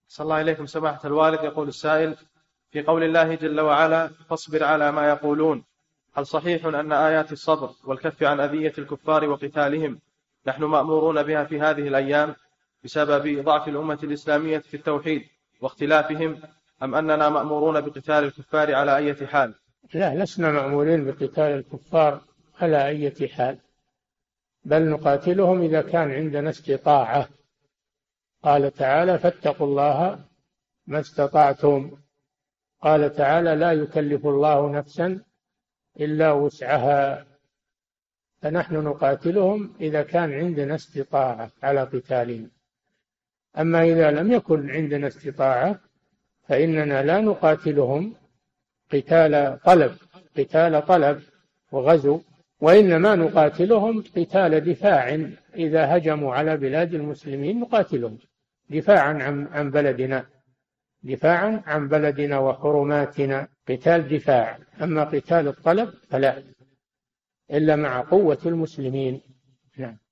صلى الله إليكم سماحة الوالد. يقول السائل: في قول الله جل وعلا: فاصبر على ما يقولون، هل صحيح أن آيات الصبر والكف عن أذية الكفار وقتالهم نحن مأمورون بها في هذه الأيام بسبب ضعف الأمة الإسلامية في التوحيد واختلافهم، أم أننا مأمورون بقتال الكفار على أي حال؟ لا، لسنا مأمورين بقتال الكفار على أي حال، بل نقاتلهم إذا كان عندنا استطاعة. قال تعالى: فاتقوا الله ما استطعتم. قال تعالى: لا يكلف الله نفسا إلا وسعها. فنحن نقاتلهم إذا كان عندنا استطاعة على قتالهم. أما إذا لم يكن عندنا استطاعة فإننا لا نقاتلهم قتال طلب وغزو، وإنما نقاتلهم قتال دفاع. إذا هجموا على بلاد المسلمين نقاتلهم دفاعا عن بلدنا وحرماتنا، قتال دفاع. أما قتال الطلب فلا، إلا مع قوة المسلمين. نعم.